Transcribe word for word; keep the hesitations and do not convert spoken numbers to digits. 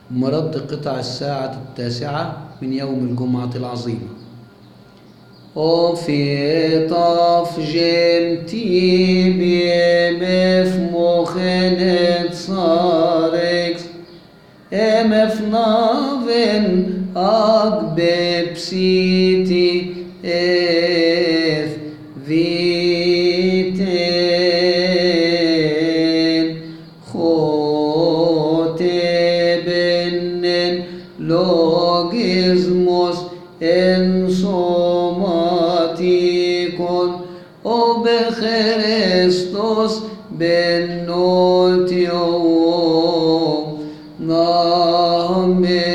مرد قطع الساعة التاسعة من يوم الجمعة العظيمة. وفي طاف جمتي بمف مخنت صاركس امف نافن اقبب سيتي اث فيتين خوتبن لوجزموس ان صوماتيكون وبخريستوس بنوتيو نامين.